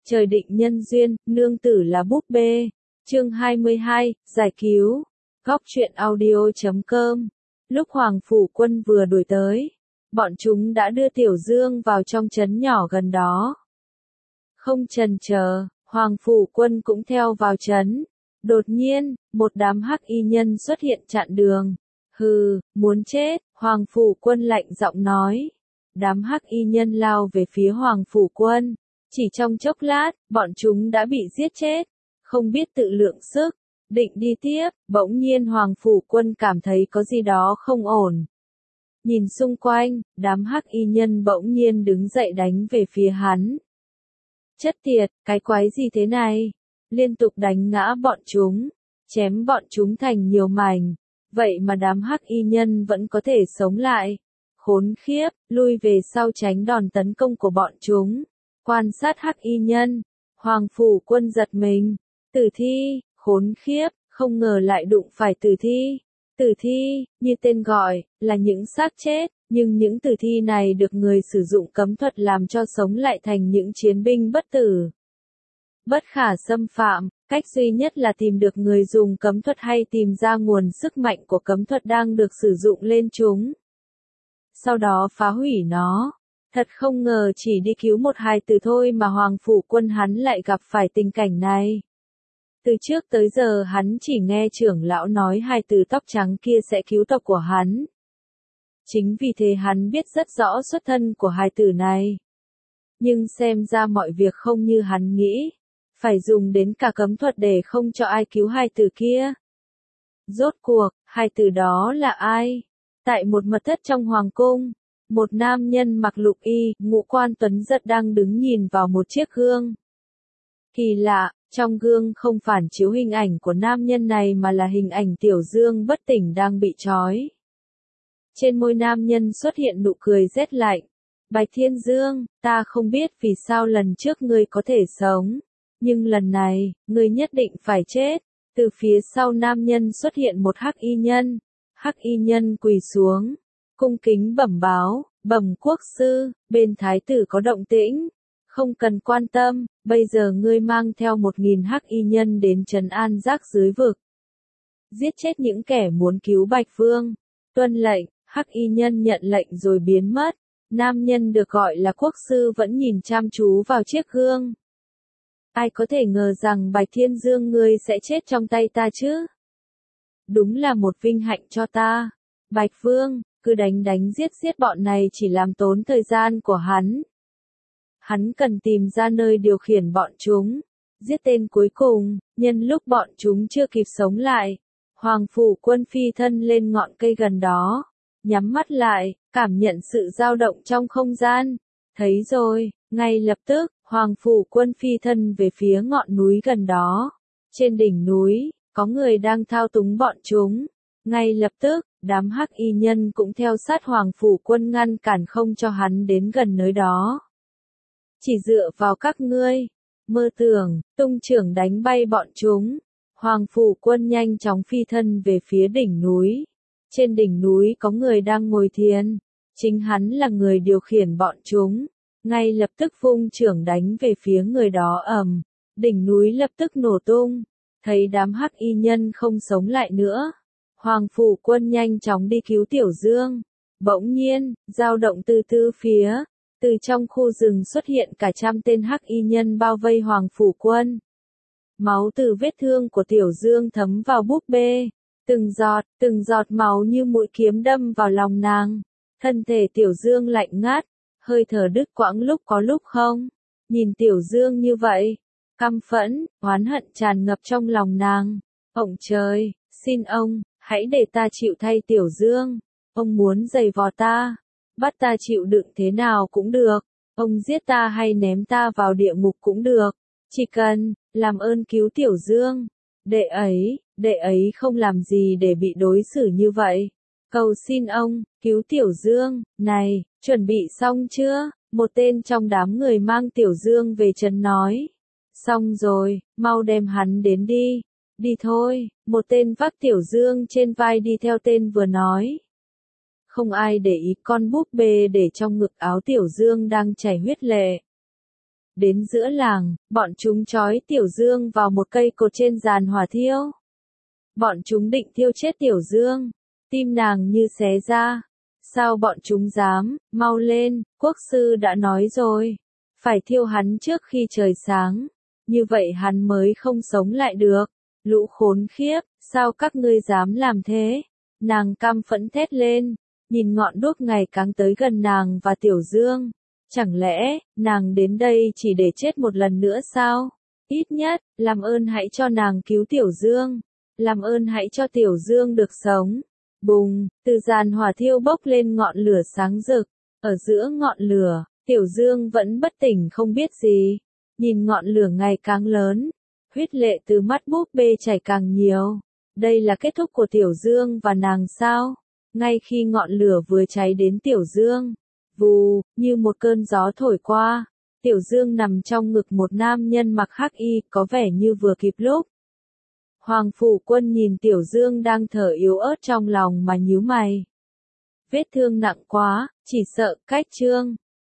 Trời định nhân duyên, nương tử là búp bê. Chương 22, giải cứu. Góc truyện audio.com. Lúc Hoàng Phủ Quân vừa đuổi tới, bọn chúng đã đưa Tiểu Dương vào trong trấn nhỏ gần đó. Không chần chờ, Hoàng Phủ Quân cũng theo vào trấn. Đột nhiên, một đám hắc y nhân xuất hiện chặn đường. Hừ, muốn chết, Hoàng Phủ Quân lạnh giọng nói. Đám hắc y nhân lao về phía Hoàng Phủ Quân. Chỉ trong chốc lát, bọn chúng đã bị giết chết. Không biết tự lượng sức, định đi tiếp, bỗng nhiên Hoàng Phủ Quân cảm thấy có gì đó không ổn. Nhìn xung quanh, đám hắc y nhân bỗng nhiên đứng dậy đánh về phía hắn. Chất tiệt, cái quái gì thế này? Liên tục đánh ngã bọn chúng, chém bọn chúng thành nhiều mảnh. Vậy mà đám hắc y nhân vẫn có thể sống lại. Khốn khiếp, lui về sau tránh đòn tấn công của bọn chúng. Quan sát hắc y nhân, Hoàng Phủ Quân giật mình. Tử thi, khốn khiếp, không ngờ lại đụng phải tử thi. Tử thi, như tên gọi, là những xác chết, nhưng những tử thi này được người sử dụng cấm thuật làm cho sống lại thành những chiến binh bất tử. Bất khả xâm phạm, cách duy nhất là tìm được người dùng cấm thuật hay tìm ra nguồn sức mạnh của cấm thuật đang được sử dụng lên chúng. Sau đó phá hủy nó. Thật không ngờ chỉ đi cứu một hài tử thôi mà Hoàng Phủ Quân hắn lại gặp phải tình cảnh này. Từ trước tới giờ hắn chỉ nghe trưởng lão nói hài tử tóc trắng kia sẽ cứu tộc của hắn. Chính vì thế hắn biết rất rõ xuất thân của hài tử này. Nhưng xem ra mọi việc không như hắn nghĩ. Phải dùng đến cả cấm thuật để không cho ai cứu hài tử kia. Rốt cuộc, hài tử đó là ai? Tại một mật thất trong hoàng cung, một nam nhân mặc lục y, ngũ quan tuấn giật đang đứng nhìn vào một chiếc gương. Kỳ lạ, trong gương không phản chiếu hình ảnh của nam nhân này mà là hình ảnh Tiểu Dương bất tỉnh đang bị trói. Trên môi nam nhân xuất hiện nụ cười rét lạnh. Bạch Thiên Dương, ta không biết vì sao lần trước ngươi có thể sống, nhưng lần này, ngươi nhất định phải chết. Từ phía sau nam nhân xuất hiện một hắc y nhân. Hắc y nhân quỳ xuống, cung kính bẩm báo, bẩm quốc sư, bên thái tử có động tĩnh. Không cần quan tâm, bây giờ ngươi mang theo 1000 hắc y nhân đến trấn an giác dưới vực. Giết chết những kẻ muốn cứu Bạch Vương. Tuân lệnh, hắc y nhân nhận lệnh rồi biến mất. Nam nhân được gọi là quốc sư vẫn nhìn chăm chú vào chiếc gương. Ai có thể ngờ rằng Bạch Thiên Dương ngươi sẽ chết trong tay ta chứ? Đúng là một vinh hạnh cho ta. Bạch Vương, cứ đánh giết bọn này chỉ làm tốn thời gian của hắn. Hắn cần tìm ra nơi điều khiển bọn chúng. Giết tên cuối cùng, nhân lúc bọn chúng chưa kịp sống lại. Hoàng Phủ Quân phi thân lên ngọn cây gần đó. Nhắm mắt lại, cảm nhận sự dao động trong không gian. Thấy rồi, ngay lập tức, Hoàng Phủ Quân phi thân về phía ngọn núi gần đó. Trên đỉnh núi, có người đang thao túng bọn chúng. Ngay lập tức, đám hắc y nhân cũng theo sát Hoàng Phủ Quân ngăn cản không cho hắn đến gần nơi đó. Chỉ dựa vào các ngươi, mơ tưởng, tung chưởng đánh bay bọn chúng. Hoàng Phủ Quân nhanh chóng phi thân về phía đỉnh núi. Trên đỉnh núi có người đang ngồi thiền. Chính hắn là người điều khiển bọn chúng. Ngay lập tức vung chưởng đánh về phía người đó ầm. Đỉnh núi lập tức nổ tung. Thấy đám hắc y nhân không sống lại nữa. Hoàng Phủ Quân nhanh chóng đi cứu Tiểu Dương. Bỗng nhiên, dao động từ tứ phía. Từ trong khu rừng xuất hiện cả trăm tên hắc y nhân bao vây Hoàng Phủ Quân. Máu từ vết thương của Tiểu Dương thấm vào búp bê. Từng giọt máu như mũi kiếm đâm vào lòng nàng. Thân thể Tiểu Dương lạnh ngắt, hơi thở đứt quãng lúc có lúc không. Nhìn Tiểu Dương như vậy, căm phẫn, oán hận tràn ngập trong lòng nàng. Ông trời, xin ông, hãy để ta chịu thay Tiểu Dương. Ông muốn giày vò ta, bắt ta chịu đựng thế nào cũng được. Ông giết ta hay ném ta vào địa ngục cũng được. Chỉ cần, làm ơn cứu Tiểu Dương. Đệ ấy không làm gì để bị đối xử như vậy. Cầu xin ông, cứu Tiểu Dương. Này, chuẩn bị xong chưa? Một tên trong đám người mang Tiểu Dương về trấn nói. Xong rồi, mau đem hắn đến đi. Đi thôi, một tên vác Tiểu Dương trên vai đi theo tên vừa nói. Không ai để ý con búp bê để trong ngực áo Tiểu Dương đang chảy huyết lệ. Đến giữa làng, bọn chúng trói Tiểu Dương vào một cây cột trên giàn hỏa thiêu. Bọn chúng định thiêu chết Tiểu Dương, tim nàng như xé ra. Sao bọn chúng dám, mau lên, quốc sư đã nói rồi. Phải thiêu hắn trước khi trời sáng, như vậy hắn mới không sống lại được. Lũ khốn khiếp, sao các ngươi dám làm thế? Nàng căm phẫn thét lên, nhìn ngọn đuốc ngày càng tới gần nàng và Tiểu Dương. Chẳng lẽ, nàng đến đây chỉ để chết một lần nữa sao? Ít nhất, làm ơn hãy cho nàng cứu Tiểu Dương. Làm ơn hãy cho Tiểu Dương được sống. Bùng, từ giàn hỏa thiêu bốc lên ngọn lửa sáng rực. Ở giữa ngọn lửa, Tiểu Dương vẫn bất tỉnh không biết gì. Nhìn ngọn lửa ngày càng lớn, huyết lệ từ mắt búp bê chảy càng nhiều. Đây là kết thúc của Tiểu Dương và nàng sao? Ngay khi ngọn lửa vừa cháy đến Tiểu Dương, vù, như một cơn gió thổi qua, Tiểu Dương nằm trong ngực một nam nhân mặc hắc y, có vẻ như vừa kịp lúc. Hoàng Phủ Quân nhìn Tiểu Dương đang thở yếu ớt trong lòng mà nhíu mày. Vết thương nặng quá, chỉ sợ cách Trương